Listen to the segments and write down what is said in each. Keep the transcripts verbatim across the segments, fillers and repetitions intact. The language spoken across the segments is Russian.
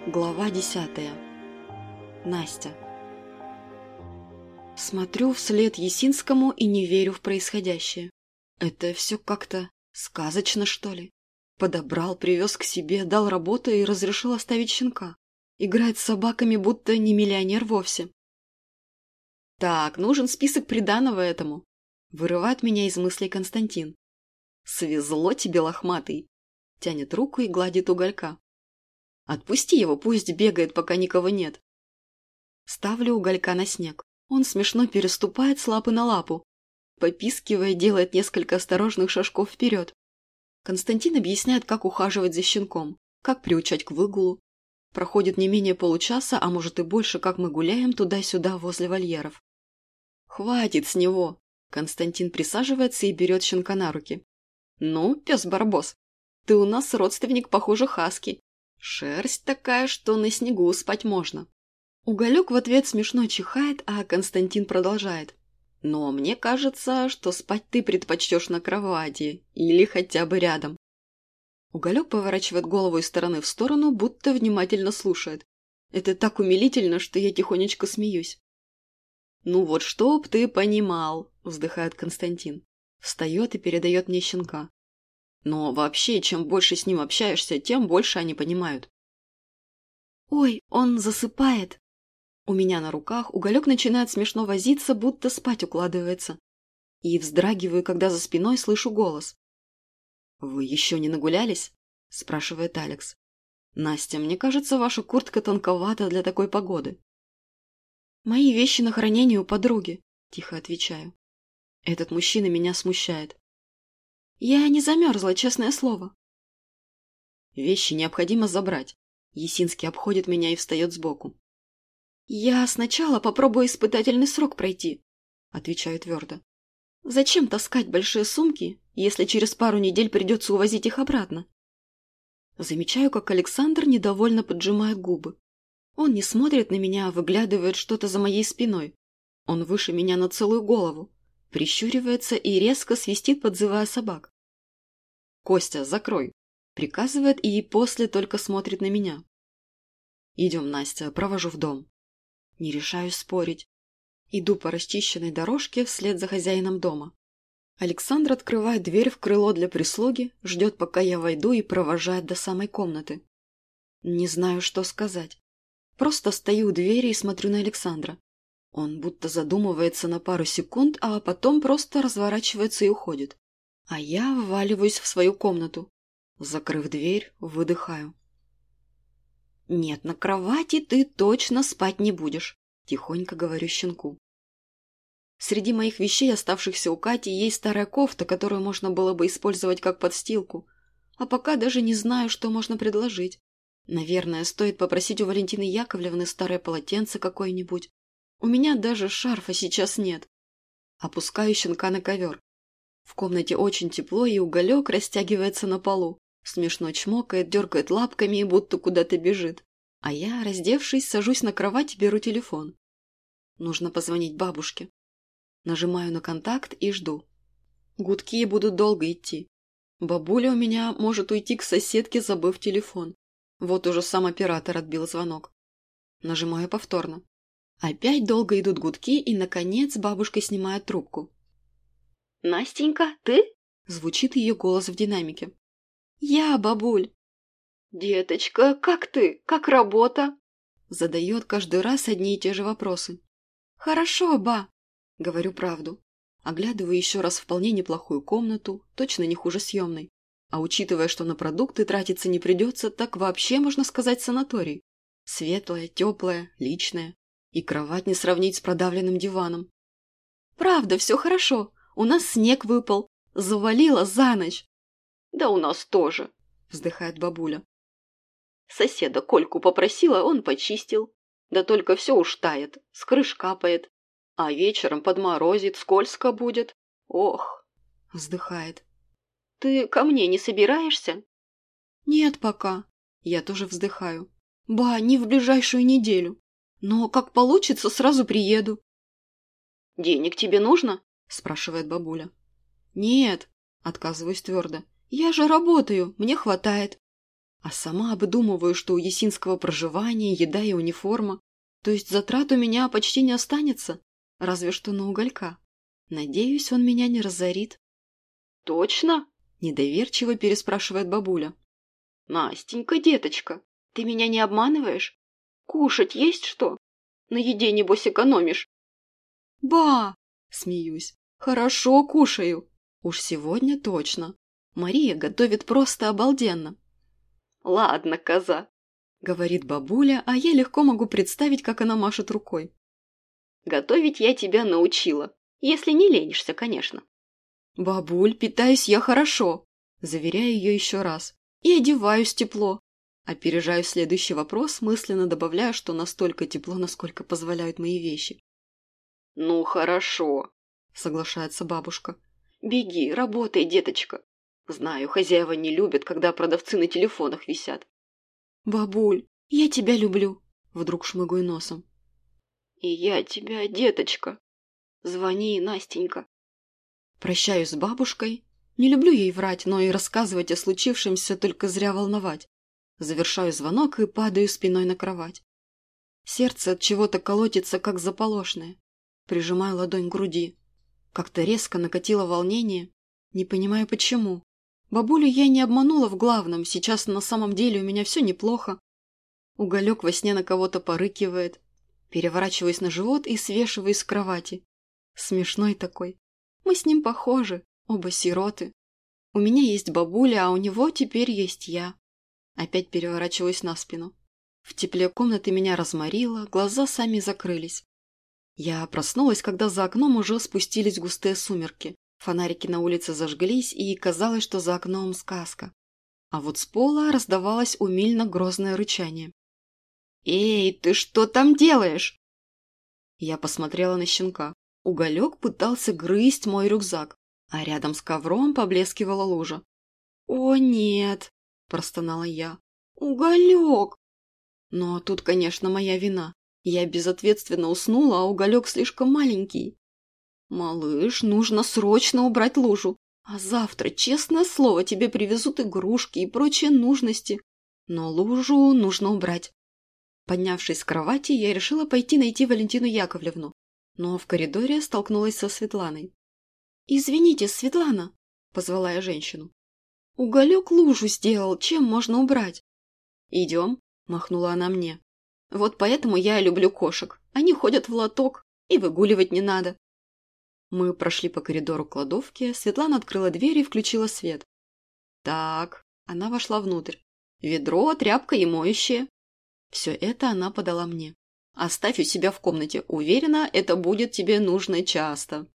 Глава десятая. Настя. Смотрю вслед Есинскому и не верю в происходящее. Это все как-то сказочно, что ли? Подобрал, привез к себе, дал работу и разрешил оставить щенка. Играет с собаками, будто не миллионер вовсе. Так, нужен список приданого этому. Вырывает меня из мыслей Константин. Свезло тебе, лохматый. Тянет руку и гладит уголька. Отпусти его, пусть бегает, пока никого нет. Ставлю уголька на снег. Он смешно переступает с лапы на лапу. Попискивая, делает несколько осторожных шажков вперед. Константин объясняет, как ухаживать за щенком, как приучать к выгулу. Проходит не менее получаса, а может и больше, как мы гуляем туда-сюда возле вольеров. Хватит с него. Константин присаживается и берет щенка на руки. Ну, пес-барбос, ты у нас родственник, похоже, хаски. Шерсть такая, что на снегу спать можно. Уголек в ответ смешно чихает, а Константин продолжает. Но мне кажется, что спать ты предпочтешь на кровати или хотя бы рядом. Уголек поворачивает голову из стороны в сторону, будто внимательно слушает. Это так умилительно, что я тихонечко смеюсь. Ну вот чтоб ты понимал, вздыхает Константин. Встает и передает мне щенка. Но вообще, чем больше с ним общаешься, тем больше они понимают. Ой, он засыпает. У меня на руках уголек начинает смешно возиться, будто спать укладывается. И вздрагиваю, когда за спиной слышу голос. «Вы еще не нагулялись?» – спрашивает Алекс. «Настя, мне кажется, ваша куртка тонковата для такой погоды». «Мои вещи на хранении у подруги», – тихо отвечаю. Этот мужчина меня смущает. «Я не замерзла, честное слово». «Вещи необходимо забрать». Есинский обходит меня и встает сбоку. «Я сначала попробую испытательный срок пройти», – отвечаю твердо. «Зачем таскать большие сумки, если через пару недель придется увозить их обратно?» Замечаю, как Александр недовольно поджимает губы. Он не смотрит на меня, а выглядывает что-то за моей спиной. Он выше меня на целую голову. Прищуривается и резко свистит, подзывая собак. «Костя, закрой!» – приказывает и после только смотрит на меня. «Идем, Настя, провожу в дом». Не решаюсь спорить. Иду по расчищенной дорожке вслед за хозяином дома. Александр открывает дверь в крыло для прислуги, ждет, пока я войду, и провожает до самой комнаты. Не знаю, что сказать. Просто стою у двери и смотрю на Александра. Он будто задумывается на пару секунд, а потом просто разворачивается и уходит. А я вваливаюсь в свою комнату. Закрыв дверь, выдыхаю. «Нет, на кровати ты точно спать не будешь», – тихонько говорю щенку. Среди моих вещей, оставшихся у Кати, есть старая кофта, которую можно было бы использовать как подстилку. А пока даже не знаю, что можно предложить. Наверное, стоит попросить у Валентины Яковлевны старое полотенце какое-нибудь. У меня даже шарфа сейчас нет. Опускаю щенка на ковер. В комнате очень тепло, и уголек растягивается на полу. Смешно чмокает, дергает лапками и будто куда-то бежит. А я, раздевшись, сажусь на кровать и беру телефон. Нужно позвонить бабушке. Нажимаю на контакт и жду. Гудки будут долго идти. Бабуля у меня может уйти к соседке, забыв телефон. Вот уже сам оператор отбил звонок. Нажимаю повторно. Опять долго идут гудки, и, наконец, бабушка снимает трубку. «Настенька, ты?» – звучит ее голос в динамике. «Я, бабуль». «Деточка, как ты? Как работа?» Задает каждый раз одни и те же вопросы. «Хорошо, ба», – говорю правду. Оглядываю еще раз вполне неплохую комнату, точно не хуже съемной. А учитывая, что на продукты тратиться не придется, так вообще можно сказать санаторий. Светлая, теплая, личная. И кровать не сравнить с продавленным диваном. «Правда, все хорошо. У нас снег выпал. Завалило за ночь». «Да у нас тоже», – вздыхает бабуля. «Соседа Кольку попросила, он почистил. Да только все уж тает, с крыш капает. А вечером подморозит, скользко будет. Ох», – вздыхает. «Ты ко мне не собираешься?» «Нет пока». Я тоже вздыхаю. «Ба, не в ближайшую неделю. Но как получится, сразу приеду». «Денег тебе нужно?» – спрашивает бабуля. «Нет», – отказываюсь твердо. «Я же работаю, мне хватает». А сама обдумываю, что у Есинского проживание, еда и униформа. То есть затрат у меня почти не останется, разве что на Уголька. Надеюсь, он меня не разорит. «Точно?» – недоверчиво переспрашивает бабуля. «Настенька, деточка, ты меня не обманываешь? Кушать есть что? На еде, небось, экономишь?» «Ба!» – смеюсь. «Хорошо кушаю. Уж сегодня точно. Мария готовит просто обалденно». «Ладно, коза», – говорит бабуля, а я легко могу представить, как она машет рукой. «Готовить я тебя научила, если не ленишься, конечно». «Бабуль, питаюсь я хорошо», – заверяю ее еще раз. «И одеваюсь тепло». Опережаю следующий вопрос, мысленно добавляя, что настолько тепло, насколько позволяют мои вещи. «Ну, хорошо», – соглашается бабушка. «Беги, работай, деточка. Знаю, хозяева не любят, когда продавцы на телефонах висят». «Бабуль, я тебя люблю», – вдруг шмыгаю носом. «И я тебя, деточка. Звони, Настенька». Прощаюсь с бабушкой. Не люблю ей врать, но и рассказывать о случившемся только зря волновать. Завершаю звонок и падаю спиной на кровать. Сердце от чего-то колотится, как заполошное. Прижимаю ладонь к груди. Как-то резко накатило волнение. Не понимаю, почему. Бабулю я не обманула в главном. Сейчас на самом деле у меня все неплохо. Уголек во сне на кого-то порыкивает. Переворачиваюсь на живот и свешиваюсь с кровати. Смешной такой. Мы с ним похожи, оба сироты. У меня есть бабуля, а у него теперь есть я. Опять переворачиваюсь на спину. В тепле комнаты меня разморило, глаза сами закрылись. Я проснулась, когда за окном уже спустились густые сумерки. Фонарики на улице зажглись, и казалось, что за окном сказка. А вот с пола раздавалось умильно грозное рычание. «Эй, ты что там делаешь?» Я посмотрела на щенка. Уголек пытался грызть мой рюкзак, а рядом с ковром поблескивала лужа. «О, нет!» – простонала я. «Уголек!» Но тут, конечно, моя вина. Я безответственно уснула, а уголек слишком маленький. «Малыш, нужно срочно убрать лужу, а завтра, честное слово, тебе привезут игрушки и прочие нужности. Но лужу нужно убрать». Поднявшись с кровати, я решила пойти найти Валентину Яковлевну. Но в коридоре столкнулась со Светланой. «Извините, Светлана», – позвала я женщину. «Уголек лужу сделал, чем можно убрать?» «Идем», – махнула она мне. «Вот поэтому я люблю кошек. Они ходят в лоток, и выгуливать не надо». Мы прошли по коридору к кладовке, Светлана открыла дверь и включила свет. «Так», – она вошла внутрь. «Ведро, тряпка и моющее». Все это она подала мне. «Оставь у себя в комнате. Уверена, это будет тебе нужно часто».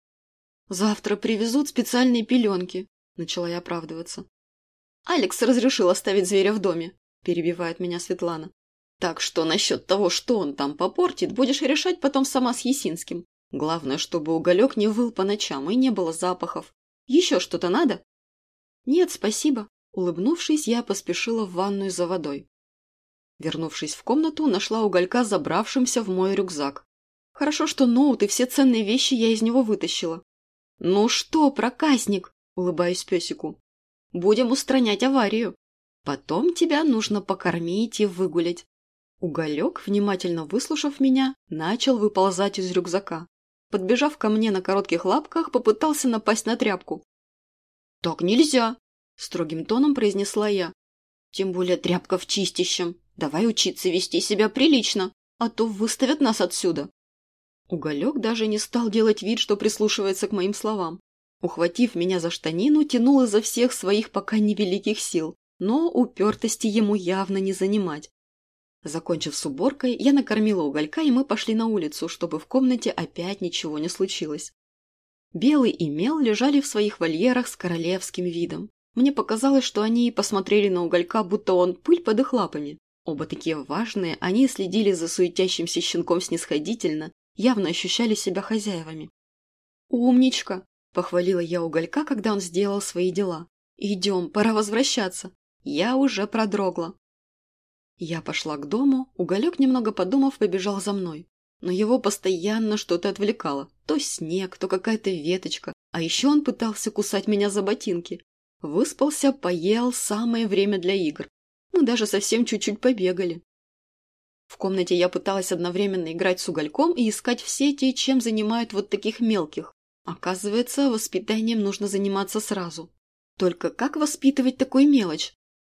«Завтра привезут специальные пеленки», – начала я оправдываться. «Алекс разрешил оставить зверя в доме», – перебивает меня Светлана. «Так что насчет того, что он там попортит, будешь решать потом сама с Есинским. Главное, чтобы уголек не выл по ночам и не было запахов. Еще что-то надо?» «Нет, спасибо». Улыбнувшись, я поспешила в ванную за водой. Вернувшись в комнату, нашла уголька, забравшимся в мой рюкзак. Хорошо, что ноут и все ценные вещи я из него вытащила. «Ну что, проказник?» – улыбаюсь песику. «Будем устранять аварию. Потом тебя нужно покормить и выгулять». Уголек, внимательно выслушав меня, начал выползать из рюкзака. Подбежав ко мне на коротких лапках, попытался напасть на тряпку. «Так нельзя!» – строгим тоном произнесла я. «Тем более тряпка в чистящем. Давай учиться вести себя прилично, а то выставят нас отсюда». Уголек даже не стал делать вид, что прислушивается к моим словам. Ухватив меня за штанину, тянул изо всех своих пока невеликих сил, но упертости ему явно не занимать. Закончив с уборкой, я накормила уголька, и мы пошли на улицу, чтобы в комнате опять ничего не случилось. Белый и Мел лежали в своих вольерах с королевским видом. Мне показалось, что они посмотрели на уголька, будто он пыль под их лапами. Оба такие важные, они следили за суетящимся щенком снисходительно, явно ощущали себя хозяевами. «Умничка!» – похвалила я уголька, когда он сделал свои дела. «Идем, пора возвращаться. Я уже продрогла». Я пошла к дому, уголек, немного подумав, побежал за мной. Но его постоянно что-то отвлекало. То снег, то какая-то веточка. А еще он пытался кусать меня за ботинки. Выспался, поел, самое время для игр. Мы даже совсем чуть-чуть побегали. В комнате я пыталась одновременно играть с угольком и искать в сети, чем занимают вот таких мелких. Оказывается, воспитанием нужно заниматься сразу. Только как воспитывать такую мелочь?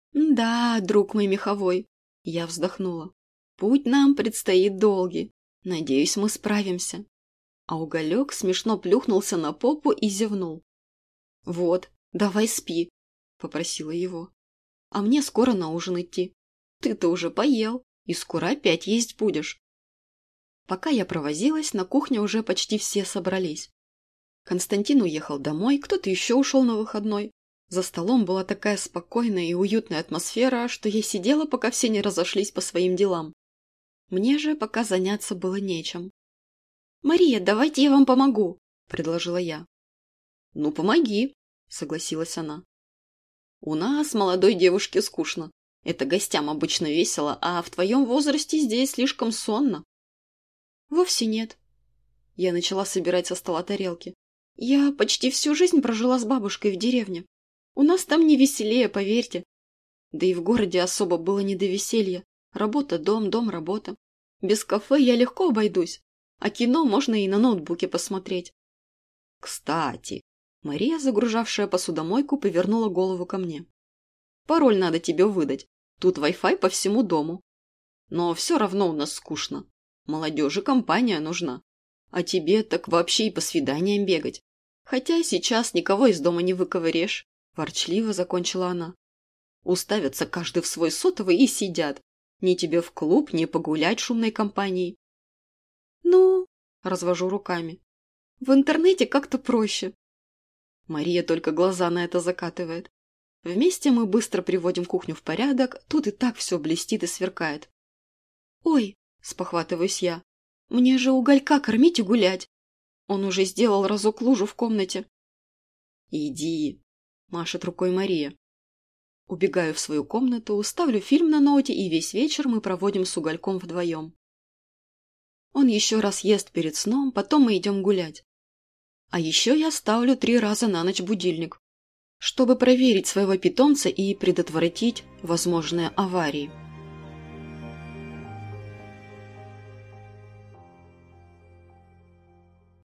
Да, друг мой меховой. Я вздохнула. Путь нам предстоит долгий. Надеюсь, мы справимся. А уголек смешно плюхнулся на попу и зевнул. Вот, давай спи, попросила его. А мне скоро на ужин идти. Ты-то уже поел, и скоро опять есть будешь. Пока я провозилась, на кухне уже почти все собрались. Константин уехал домой, кто-то еще ушел на выходной. За столом была такая спокойная и уютная атмосфера, что я сидела, пока все не разошлись по своим делам. Мне же пока заняться было нечем. «Мария, давайте я вам помогу», – предложила я. «Ну, помоги», – согласилась она. «У нас, молодой девушке, скучно. Это гостям обычно весело, а в твоем возрасте здесь слишком сонно». «Вовсе нет». Я начала собирать со стола тарелки. «Я почти всю жизнь прожила с бабушкой в деревне. У нас там не веселее, поверьте. Да и в городе особо было не до веселья. Работа, дом, дом, работа. Без кафе я легко обойдусь, а кино можно и на ноутбуке посмотреть». «Кстати», Мария, загружавшая посудомойку, повернула голову ко мне. «Пароль надо тебе выдать. Тут Wi-Fi по всему дому. Но все равно у нас скучно. Молодежи компания нужна. А тебе так вообще и по свиданиям бегать. Хотя сейчас никого из дома не выковырешь», – ворчливо закончила она. «Уставятся каждый в свой сотовый и сидят. Ни тебе в клуб, ни погулять шумной компанией». «Ну», – развожу руками, – «в интернете как-то проще». Мария только глаза на это закатывает. Вместе мы быстро приводим кухню в порядок, тут и так все блестит и сверкает. «Ой», – спохватываюсь я, – «мне же уголька кормить и гулять. Он уже сделал разок лужу в комнате». «Иди», – машет рукой Мария. Убегаю в свою комнату, ставлю фильм на ноуте, и весь вечер мы проводим с угольком вдвоем. Он еще раз ест перед сном, потом мы идем гулять. А еще я ставлю три раза на ночь будильник, чтобы проверить своего питомца и предотвратить возможные аварии.